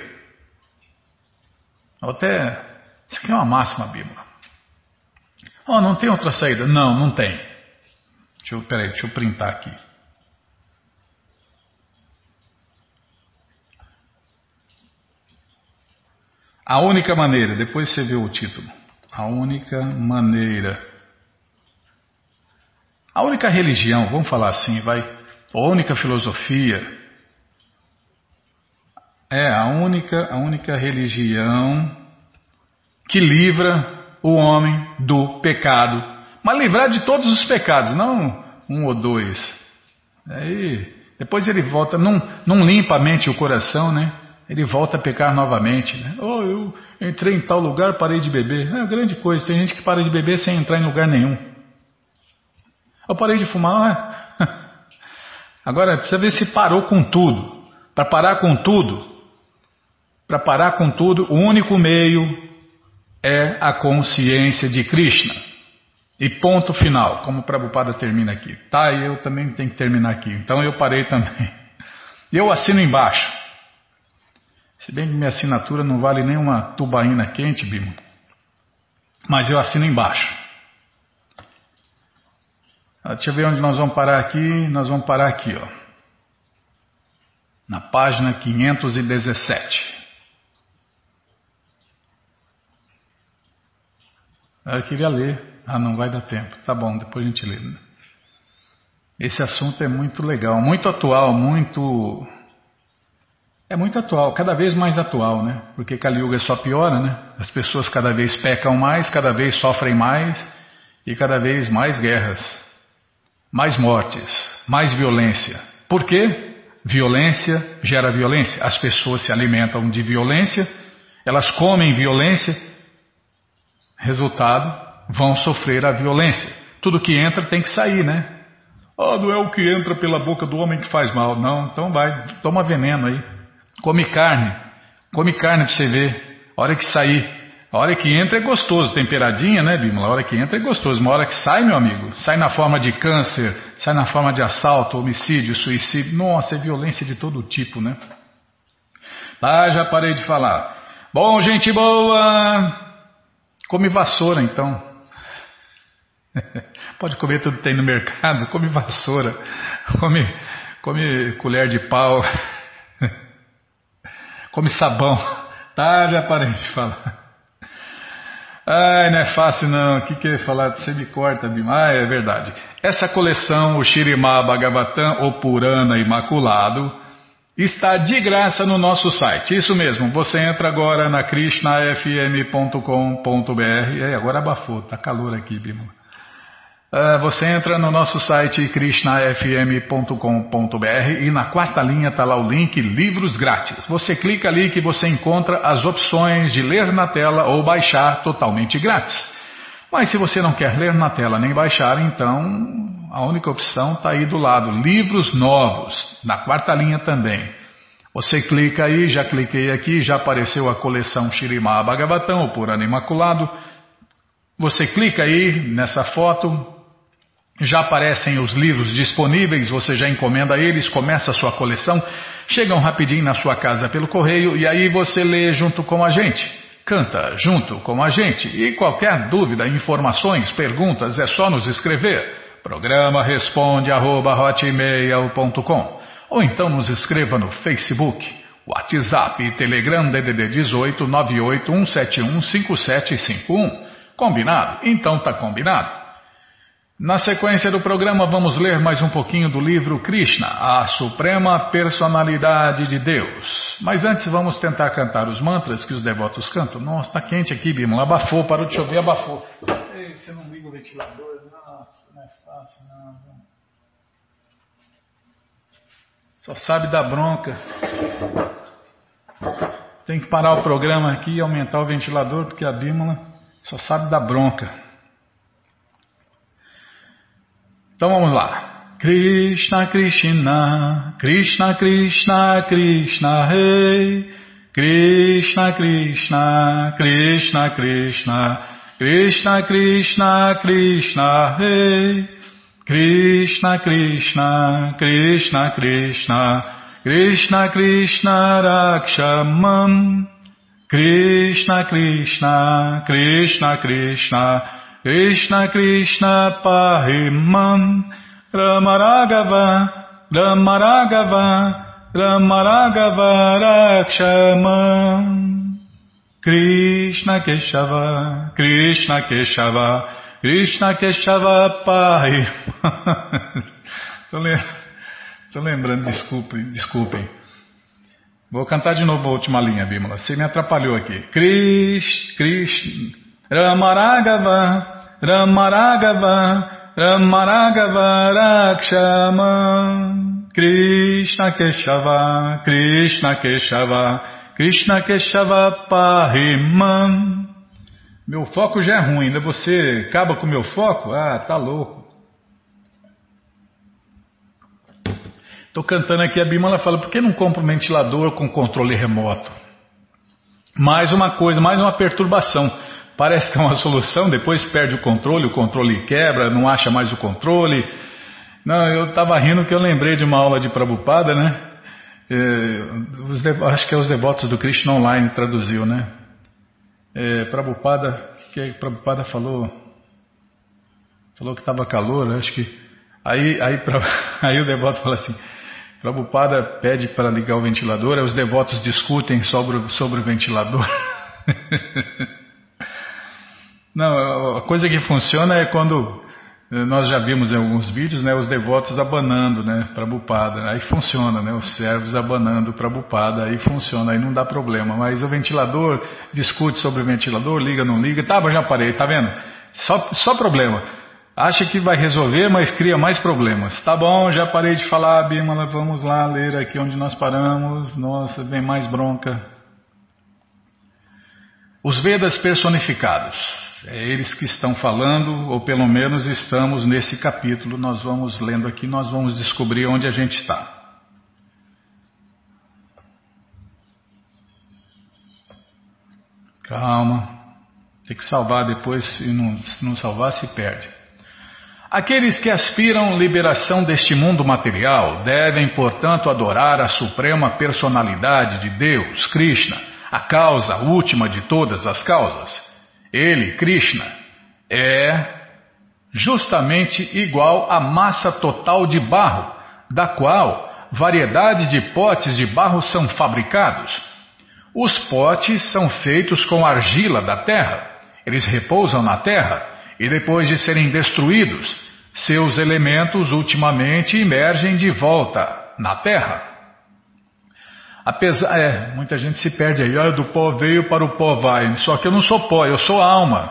Speaker 1: Até, isso aqui é uma máxima bíblica. Não tem outra saída? Não, não tem. Deixa eu printar aqui. A única maneira, depois você vê o título. A única maneira. A única religião, vamos falar assim, vai. A única filosofia. É a única religião que livra o homem do pecado. Mas livrar de todos os pecados, não 1 ou 2. Aí, depois ele volta, não limpa a mente e o coração, né? Ele volta a pecar novamente, né? Eu entrei em tal lugar, parei de beber. É uma grande coisa, tem gente que para de beber sem entrar em lugar nenhum. Eu parei de fumar, Agora precisa ver se parou com tudo. Para parar com tudo, o único meio é a consciência de Krishna. E ponto final, como o Prabhupada termina aqui. Tá, e eu também tenho que terminar aqui. Então eu parei também. E eu assino embaixo. Se bem que minha assinatura não vale nem uma tubaína quente, Bimo. Mas eu assino embaixo. Deixa eu ver onde nós vamos parar aqui. Nós vamos parar aqui, ó. Na página 517. Eu queria ler. Não vai dar tempo. Tá bom, depois a gente lê. Esse assunto é muito legal, muito atual, muito. É muito atual, cada vez mais atual, né? Porque Kali Yuga só piora, né? As pessoas cada vez pecam mais, cada vez sofrem mais e cada vez mais guerras, mais mortes, mais violência. Por quê? Violência gera violência. As pessoas se alimentam de violência, elas comem violência, resultado, vão sofrer a violência. Tudo que entra tem que sair, né? Ah, não é o que entra pela boca do homem que faz mal. Não, então vai, toma veneno aí. Come carne pra você ver. A hora que sair, a hora que entra é gostoso, temperadinha, né, Bímola? A hora que entra é gostoso, mas a hora que sai, meu amigo, sai na forma de câncer, sai na forma de assalto, homicídio, suicídio. Nossa, é violência de todo tipo, né? Tá, já parei de falar. Bom, gente boa, come vassoura então. Pode comer tudo que tem no mercado, come vassoura, come colher de pau, come sabão. Tá, já parei de falar. Ai, não é fácil não, o que eu ia falar? Você me corta, Bima. Ah, é verdade. Essa coleção, o Śrīmad Bhagavatam, o Purana Imaculado, está de graça no nosso site. Isso mesmo, você entra agora na krishnafm.com.br. Agora abafou, tá calor aqui, Bima. Você entra no nosso site krishnafm.com.br e na quarta linha está lá o link Livros Grátis. Você clica ali que você encontra as opções de ler na tela ou baixar totalmente grátis. Mas se você não quer ler na tela nem baixar, então a única opção está aí do lado, Livros Novos, na quarta linha também. Você clica aí, já cliquei aqui, já apareceu a coleção Śrīmad Bhagavatam, o Purana Imaculado. Você clica aí nessa foto. Já aparecem os livros disponíveis, você já encomenda eles, começa a sua coleção, chegam rapidinho na sua casa pelo correio e aí você lê junto com a gente, canta junto com a gente. E qualquer dúvida, informações, perguntas, é só nos escrever. Programa responde@hotmail.com ou então nos escreva no Facebook, WhatsApp e Telegram DDD 18 981715751. Combinado? Então tá combinado. Na sequência do programa vamos ler mais um pouquinho do livro Krishna, a Suprema Personalidade de Deus. Mas antes vamos tentar cantar os mantras que os devotos cantam. Nossa, tá quente aqui, Bímola. Abafou, parou de chover, abafou. Ei, você não liga o ventilador? Nossa, não é fácil não. Só sabe dar bronca. Tem que parar o programa aqui e aumentar o ventilador, porque a Bímola só sabe dar bronca. Então vamos lá. Krishna Krishna, Krishna Krishna, Krishna Rei. Krishna Krishna, Krishna Krishna, Krishna Krishna, Krishna Rei. Krishna Krishna, Krishna Krishna, Krishna Krishna Rakshamam. Krishna Krishna, Krishna Krishna, Krishna Krishna Pahimam. Rama Raghava, Rama Raghava, Rama Raghava Rakshamam. Krishna Keshava, Krishna Keshava, Krishna Keshava Pahimam. Estou lembrando, desculpem. Vou cantar de novo a última linha, Bímola. Você me atrapalhou aqui. Krishna, Rama Raghava, Rama Raghava, Rama Raghava Rakshamam. Krishna Keshava, Krishna Keshava, Krishna Keshava Pahimam. Meu foco já é ruim, ainda você acaba com o meu foco? Ah, tá louco. Estou cantando aqui, a Bímola fala, por que não compra um ventilador com controle remoto? Mais uma coisa, mais uma perturbação. Parece que é uma solução, depois perde o controle quebra, não acha mais o controle. Não, eu estava rindo que eu lembrei de uma aula de Prabhupada, né? Acho que é os devotos do Krishna Online traduziu, né? Prabhupada falou que estava calor, acho que. Aí o devoto fala assim, Prabhupada pede para ligar o ventilador, aí os devotos discutem sobre o ventilador. Não, a coisa que funciona é quando Nós já vimos em alguns vídeos, né, os devotos abanando, né, Prabhupada. Aí funciona, né, os servos abanando Prabhupada, aí funciona, aí não dá problema. Mas o ventilador, discute sobre o ventilador, liga, não liga, tá, mas já parei, tá vendo? Só problema. Acha que vai resolver, mas cria mais problemas. Tá bom, já parei de falar, Bímola, vamos lá ler aqui onde nós paramos. Nossa, vem mais bronca. Os Vedas personificados. É eles que estão falando, ou pelo menos estamos nesse capítulo. Nós vamos lendo aqui, nós vamos descobrir onde a gente está. Calma, tem que salvar depois, se não salvar se perde. Aqueles que aspiram liberação deste mundo material devem, portanto, adorar a suprema personalidade de Deus, Krishna, a causa última de todas as causas. Ele, Krishna, é justamente igual à massa total de barro, da qual variedade de potes de barro são fabricados. Os potes são feitos com argila da terra. Eles repousam na terra e depois de serem destruídos, seus elementos ultimamente emergem de volta na terra. Muita gente se perde aí, olha, do pó veio para o pó vai, só que eu não sou pó, eu sou alma.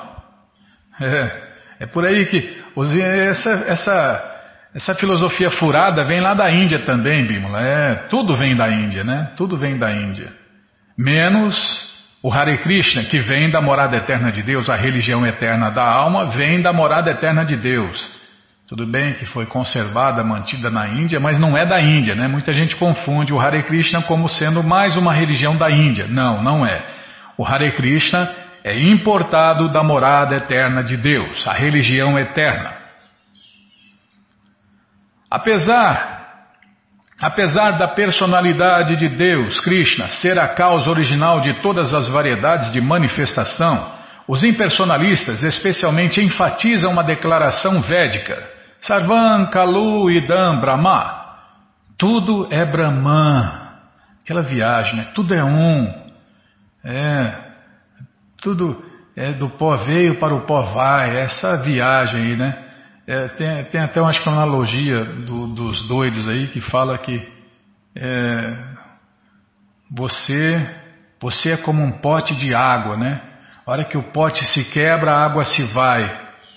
Speaker 1: É por aí que essa filosofia furada vem lá da Índia também, Bímola. Tudo vem da Índia, né? Tudo vem da Índia. Menos o Hare Krishna, que vem da morada eterna de Deus, a religião eterna da alma, vem da morada eterna de Deus. Tudo bem que foi conservada, mantida na Índia, mas não é da Índia, né? Muita gente confunde o Hare Krishna como sendo mais uma religião da Índia. Não, não é. O Hare Krishna é importado da morada eterna de Deus, a religião eterna. Apesar da personalidade de Deus, Krishna, ser a causa original de todas as variedades de manifestação, os impersonalistas especialmente enfatizam uma declaração védica. Sarvam Kalu Idam Brahma. Tudo é Brahman. Aquela viagem, né? Tudo é um. Tudo é do pó veio para o pó vai. Essa viagem aí, né? Tem até uma analogia dos doidos aí que fala que você é como um pote de água, né? A hora que o pote se quebra, a água se vai.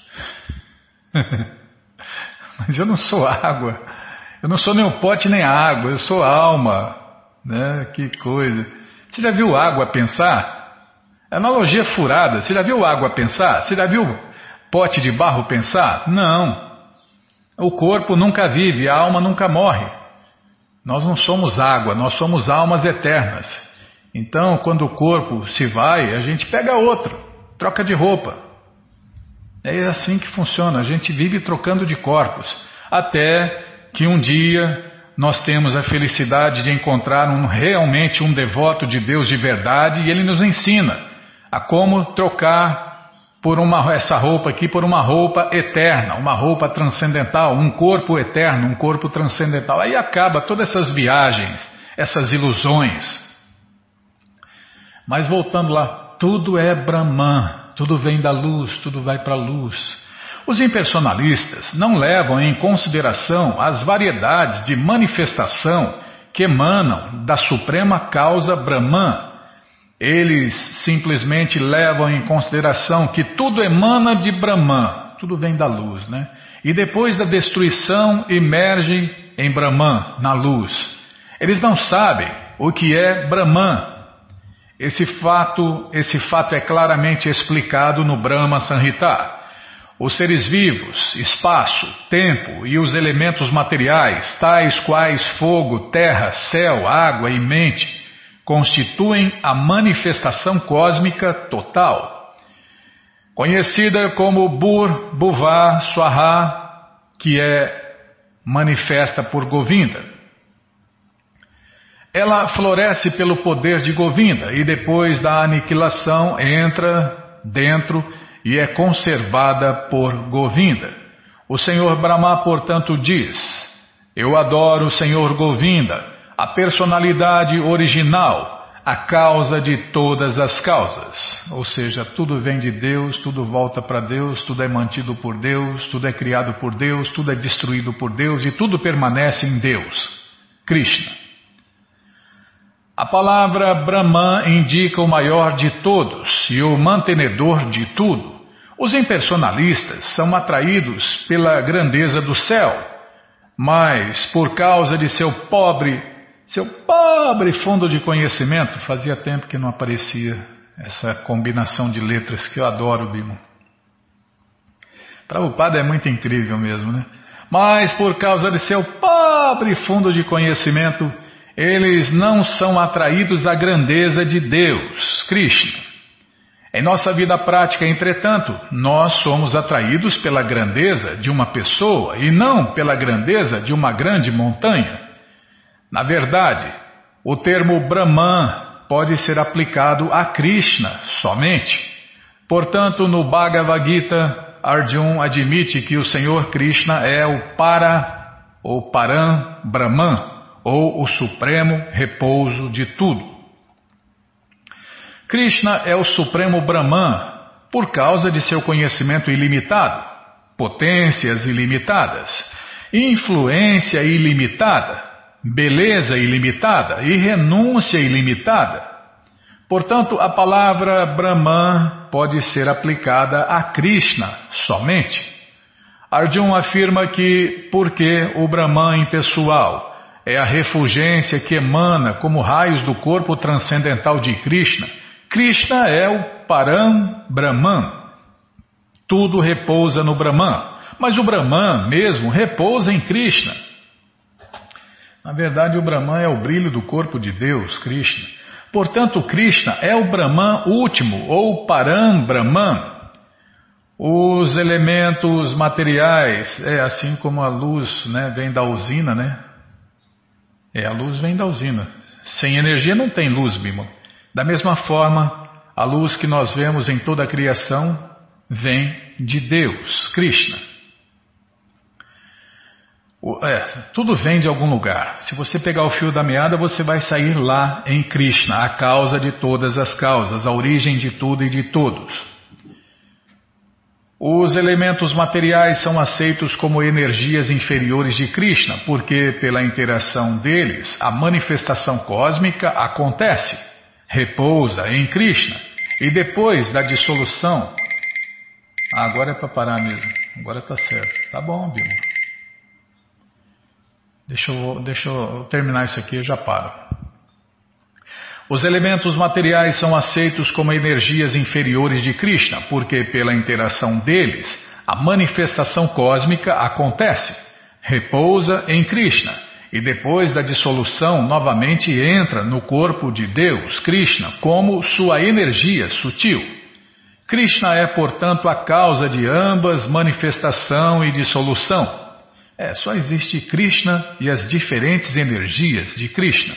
Speaker 1: Mas eu não sou água. Eu não sou nem o pote nem a água. Eu sou alma. Né? Que coisa. Você já viu água pensar? Analogia furada. Você já viu água pensar? Você já viu pote de barro pensar? Não. O corpo nunca vive, a alma nunca morre. Nós não somos água, nós somos almas eternas. Então, quando o corpo se vai, a gente pega outro, troca de roupa. É assim que funciona, a gente vive trocando de corpos, até que um dia nós temos a felicidade de encontrar realmente um devoto de Deus de verdade e ele nos ensina a como trocar essa roupa aqui por uma roupa eterna, uma roupa transcendental, um corpo eterno, um corpo transcendental. Aí acaba todas essas viagens, essas ilusões. Mas voltando lá, tudo é Brahman. Tudo vem da luz, tudo vai para a luz. Os impersonalistas não levam em consideração as variedades de manifestação que emanam da suprema causa Brahman. Eles simplesmente levam em consideração que tudo emana de Brahman, tudo vem da luz, né? E depois da destruição emerge em Brahman, na luz. Eles não sabem o que é Brahman. Esse fato é claramente explicado no Brahma Samhita. Os seres vivos, espaço, tempo e os elementos materiais, tais quais fogo, terra, céu, água e mente, constituem a manifestação cósmica total, conhecida como Bhur Bhuva Swaha, que é manifesta por Govinda. Ela floresce pelo poder de Govinda e depois da aniquilação entra dentro e é conservada por Govinda. O Senhor Brahma, portanto, diz: eu adoro o Senhor Govinda, a personalidade original, a causa de todas as causas. Ou seja, tudo vem de Deus, tudo volta para Deus, tudo é mantido por Deus, tudo é criado por Deus, tudo é destruído por Deus e tudo permanece em Deus. Krishna. A palavra Brahman indica o maior de todos e o mantenedor de tudo. Os impersonalistas são atraídos pela grandeza do céu, mas por causa de seu pobre fundo de conhecimento, fazia tempo que não aparecia essa combinação de letras que eu adoro, Bima. Prabhupada é muito incrível mesmo, né? Mas por causa de seu pobre fundo de conhecimento, eles não são atraídos à grandeza de Deus, Krishna. Em nossa vida prática, entretanto, nós somos atraídos pela grandeza de uma pessoa e não pela grandeza de uma grande montanha. Na verdade, o termo Brahman pode ser aplicado a Krishna somente. Portanto, no Bhagavad Gita, Arjuna admite que o Senhor Krishna é o ou Param Brahman, ou o supremo repouso de tudo. Krishna é o supremo Brahman por causa de seu conhecimento ilimitado, potências ilimitadas, influência ilimitada, beleza ilimitada e renúncia ilimitada. Portanto, a palavra Brahman pode ser aplicada a Krishna somente. Arjuna afirma que, porque o Brahman impessoal é a refulgência que emana como raios do corpo transcendental de Krishna, Krishna é o Param Brahman. Tudo repousa no Brahman, mas o Brahman mesmo repousa em Krishna. Na verdade, o Brahman é o brilho do corpo de Deus, Krishna. Portanto, Krishna é o Brahman último, ou Param Brahman. Os elementos materiais, assim como a luz, né, vem da usina, né? A luz vem da usina. Sem energia não tem luz, Bima. Da mesma forma, a luz que nós vemos em toda a criação vem de Deus, Krishna. Tudo vem de algum lugar. Se você pegar o fio da meada, você vai sair lá em Krishna, a causa de todas as causas, a origem de tudo e de todos. Os elementos materiais são aceitos como energias inferiores de Krishna, porque pela interação deles, a manifestação cósmica acontece. Repousa em Krishna e depois da dissolução. Agora é para parar mesmo. Agora está certo. Tá bom, Bima. Deixa eu terminar isso aqui e já paro. Os elementos materiais são aceitos como energias inferiores de Krishna, porque pela interação deles, a manifestação cósmica acontece. Repousa em Krishna. E depois da dissolução, novamente entra no corpo de Deus, Krishna, como sua energia sutil. Krishna é, portanto, a causa de ambas manifestação e dissolução. Só existe Krishna e as diferentes energias de Krishna.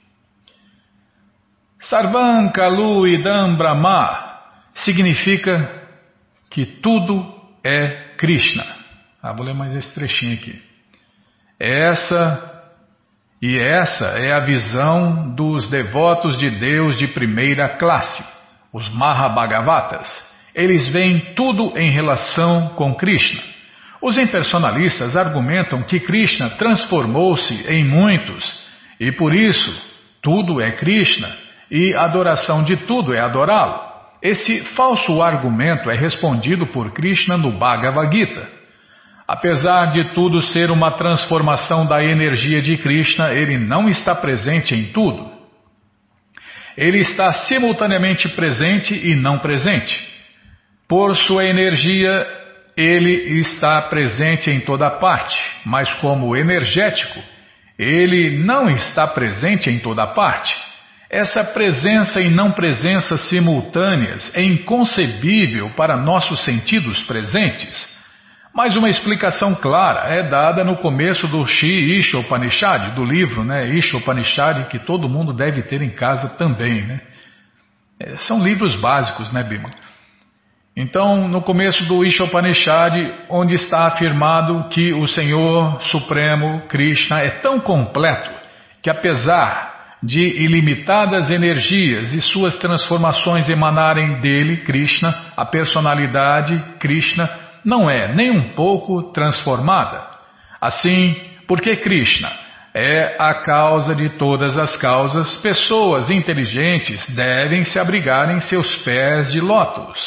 Speaker 1: Sarvam Kalu Idam Brahma significa que tudo é Krishna. Vou ler mais esse trechinho aqui. Essa é a visão dos devotos de Deus de primeira classe, os Mahabhagavatas. Eles veem tudo em relação com Krishna. Os impersonalistas argumentam que Krishna transformou-se em muitos e por isso tudo é Krishna e a adoração de tudo é adorá-lo. Esse falso argumento é respondido por Krishna no Bhagavad Gita. Apesar de tudo ser uma transformação da energia de Krishna, ele não está presente em tudo. Ele está simultaneamente presente e não presente. Por sua energia, ele está presente em toda parte, mas como energético, ele não está presente em toda parte. Essa presença e não presença simultâneas é inconcebível para nossos sentidos presentes. Mas uma explicação clara é dada no começo do Shri Ishopanishad, do livro, né, Ishopanishad, que todo mundo deve ter em casa também, né? São livros básicos, né, Bima? Então, no começo do Ishopanishad, onde está afirmado que o Senhor Supremo, Krishna, é tão completo que apesar de ilimitadas energias e suas transformações emanarem dele, Krishna, a personalidade Krishna não é nem um pouco transformada. Assim, porque Krishna é a causa de todas as causas, pessoas inteligentes devem se abrigar em seus pés de lótus.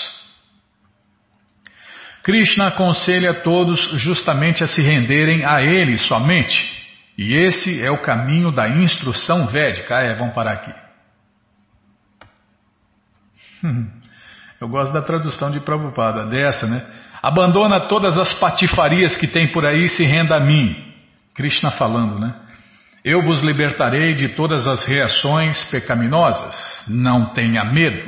Speaker 1: Krishna aconselha a todos justamente a se renderem a ele somente. E esse é o caminho da instrução védica. Vamos parar aqui. Eu gosto da tradução de Prabhupada, dessa, né? Abandona todas as patifarias que tem por aí e se renda a mim. Krishna falando, né? Eu vos libertarei de todas as reações pecaminosas. Não tenha medo.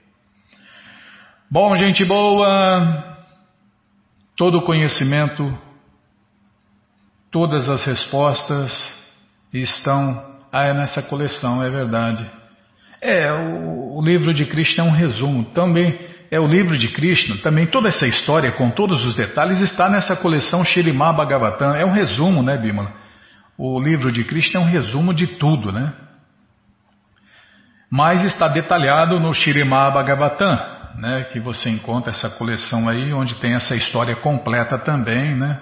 Speaker 1: Bom, gente boa, todo conhecimento, todas as respostas estão nessa coleção, é verdade. O livro de Krishna é um resumo, também é o livro de Krishna, também toda essa história com todos os detalhes está nessa coleção Śrīmad Bhagavatam, é um resumo, né, Bimala? O livro de Krishna é um resumo de tudo, né? Mas está detalhado no Śrīmad Bhagavatam, né, que você encontra essa coleção aí, onde tem essa história completa também, né?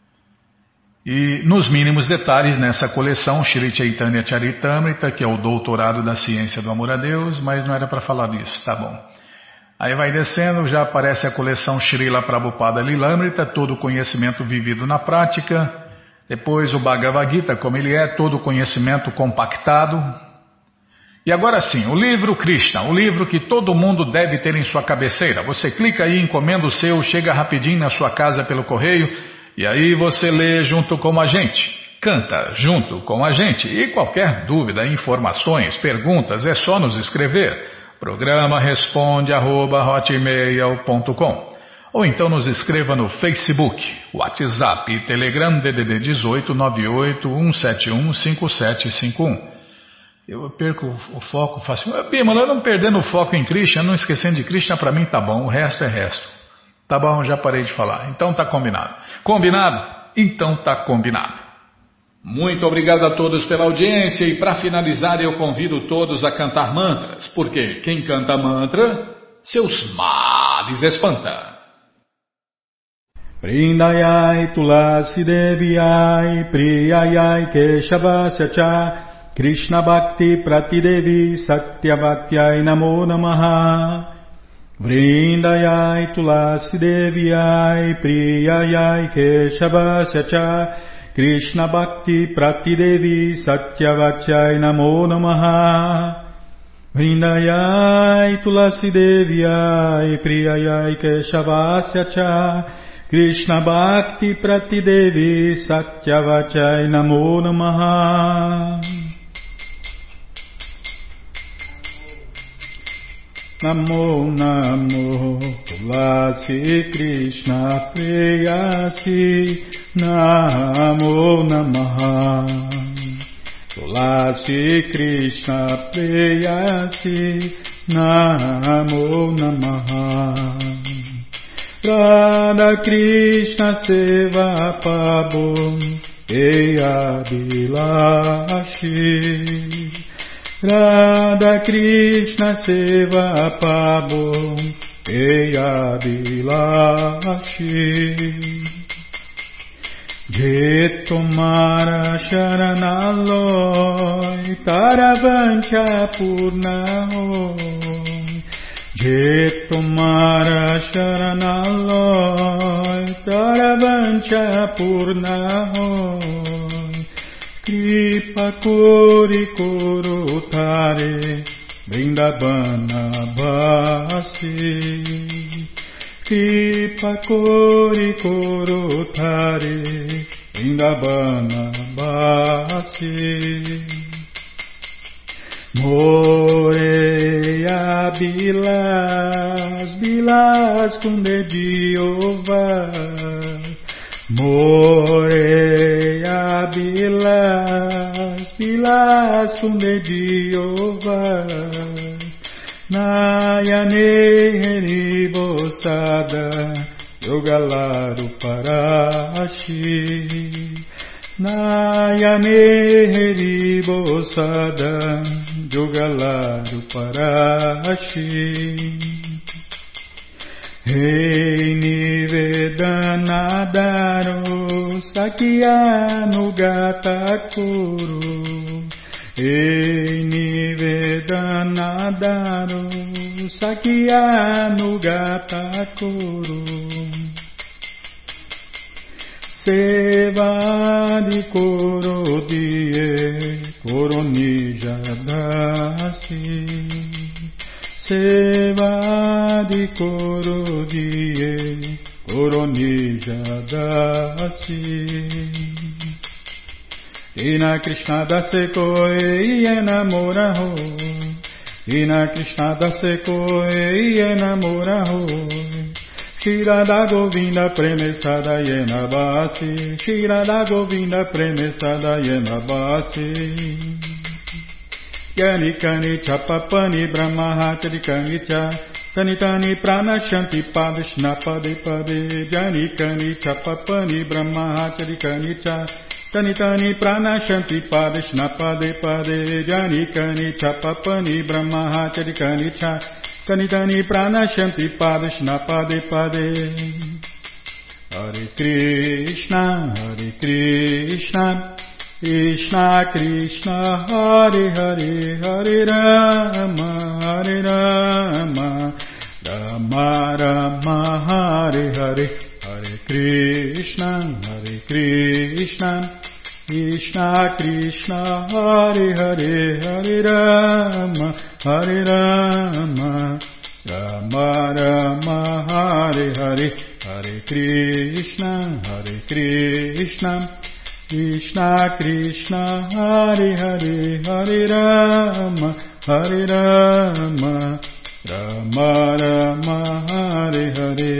Speaker 1: E nos mínimos detalhes nessa coleção, Shri Chaitanya Charitamrita, que é o doutorado da ciência do amor a Deus, mas não era para falar disso, tá bom. Aí vai descendo, já aparece a coleção Srila Prabhupada Lilamrita, todo o conhecimento vivido na prática. Depois o Bhagavad Gita, como ele é, todo o conhecimento compactado. E agora sim, o livro Krishna, o livro que todo mundo deve ter em sua cabeceira. Você clica aí, encomenda o seu, chega rapidinho na sua casa pelo correio, e aí você lê junto com a gente, canta junto com a gente. E qualquer dúvida, informações, perguntas, é só nos escrever. Programa responde@hotmail.com. Ou então nos escreva no Facebook, WhatsApp e Telegram DDD 18 98 171 5751. Eu perco o foco fácil. Bimala, eu não perdendo o foco em Krishna, não esquecendo de Krishna, para mim tá bom, o resto é resto. Tá bom, já parei de falar. Então tá combinado. Combinado? Então tá combinado. Muito obrigado a todos pela audiência e para finalizar eu convido todos a cantar mantras, porque quem canta mantra, seus males espanta.
Speaker 2: Vrindayai Tulasi Deviyai Priyayai Keshavasya Cha Krishna Bhakti Pratidevi Satyavatyai Namo Namaha. Vrindayai Tulasi Deviyai Priyayai Keshavasya Cha Krishna Bhakti Pratidevi Satyavatyai Namo Namaha. Vrindayai Tulasi Deviyai Priyayai Keshavasya Cha Krishna Bhakti Pratidevi Satyavatyai Namo Namaha. Namo Namo Tulasi Krishna Preyasi Namo Namaha Tulasi Krishna Preyasi Namo Namaha Radha Krishna Seva Pabum Eya Bilashi Radha Krishna Seva Pabum Eya Bilashi Jetumara Sharanaloy Taravancha Purnahoy Jetumara Sharanaloy Taravancha Purnahoy Kripa Kori Kurutare Vrindavana Basi Kripa Kori Kurutare Vrindavana Basi Moreia Bilas Bilas Kunde Jeová Moreia Bilas Bilas Kunde Jeová Nayane Heribosada Yogalaru Parashi Nayane Heribosada Vibhosada Jugalaru Parashi Rei Nivedanadaro Sakyanugata Kuru Rei Nivedanadaro Sakyanugata Kuru Sevadi Koro Die Koronijadasi Sevadi Koro Die Koronijadasi Ina Krishna Dase Koi Enamora Ho Ina Krishna Dase Koi Enamora Ho Shirada Govinda Premesada Yena Basi Shirada Govinda Premesada Yena Basi Yani Kani Chapapani Brahmahachari Kani Cha Tani Tani Pranashanti Padishna Pade Pade Yani Kani Chapapani Brahmahachari Kani Cha Tani Tani Pranashanti Padishna Pade Pade Yani Kani Chapapani Brahmahachari Kani Cha Tani Tani Pranashanti Padishna Pade Pade Hare Krishna Krishna Krishna Hare Hare Hare Rama Rama Rama Hare Hare Hare Krishna Krishna Krishna Hare Hare Hare Rama Rama Rama Hare Hare Hare Krishna Krishna Krishna Hare Hare Hare Rama Rama Rama Hare Hare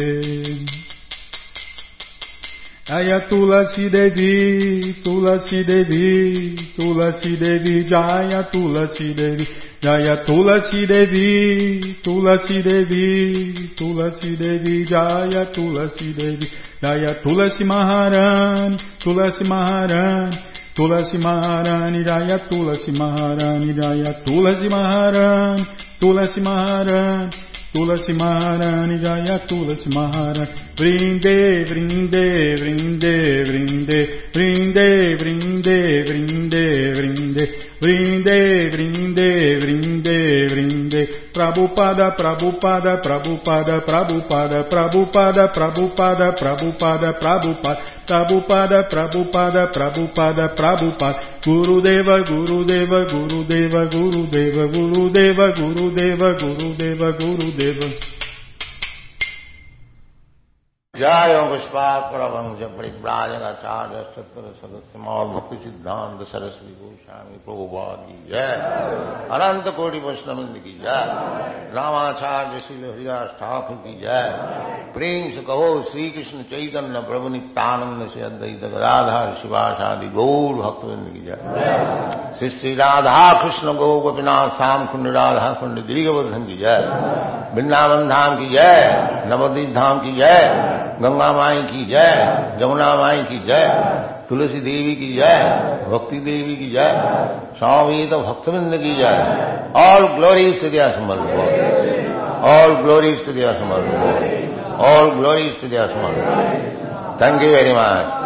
Speaker 2: Jaya Tulasi Devi Tulasi Devi Tulasi Devi Jaya Tulasi Devi Jaya Tulasi Devi Tulasi Devi Tulasi Devi Jaya Tulasi Devi Jaya Tulasi Maharani Tulasi Maharani Tulasi Maharani Jaya Tulasi Maharani Jaya Tulasi Maharani Tulasi Maharani Tulasi Maharani Jaya Tulasi Maharani Vrinde Vrinde Vrinde Vrinde Vrinde Vrinde Vrinde Vrinde Vrinde Vrinde Vrinde Vrinde Prabhupada Prabhupada Prabhupada Prabhupada Prabhupada Prabhupada Prabhupada Prabhupada Prabhupada Prabhupada Prabhupada Prabhupada Gurudeva Gurudeva Gurudeva Gurudeva Gurudeva Gurudeva Gurudeva Gurudeva
Speaker 3: Jai Pushpa Parabhamsa Paripradyanacharya Sattara Sadasya Bhakti Siddhanta Saraswati Goswami Prabhupada Ki Jai Ananta Koti Vaishnava Ki Jai Ramacharya Srila Haridas Thakur Ki Jai Prem se kaho Sri Krishna Chaitanya Prabhu Nityananda Se Advaita Gadadhar Shivasadi Gaur Bhaktivinoda Ki Jai Sri Radha Krishna Go Gopinath Sam Kundi Radha Kundi Girivardhan Ki Jai Vrindavan Dham Ki Jai Navadvip Dham Ki Jai Ganga Mai Ki Jai Jamuna Mai Ki Jai Tulasi Devi Ki Jai Bhakti Devi Ki Jai Swami Bhaktivinoda Ki Jai All glories to the Asmal Lord. All glories to the Asmal Lord. All glories to the Asmal Lord. Thank you very much.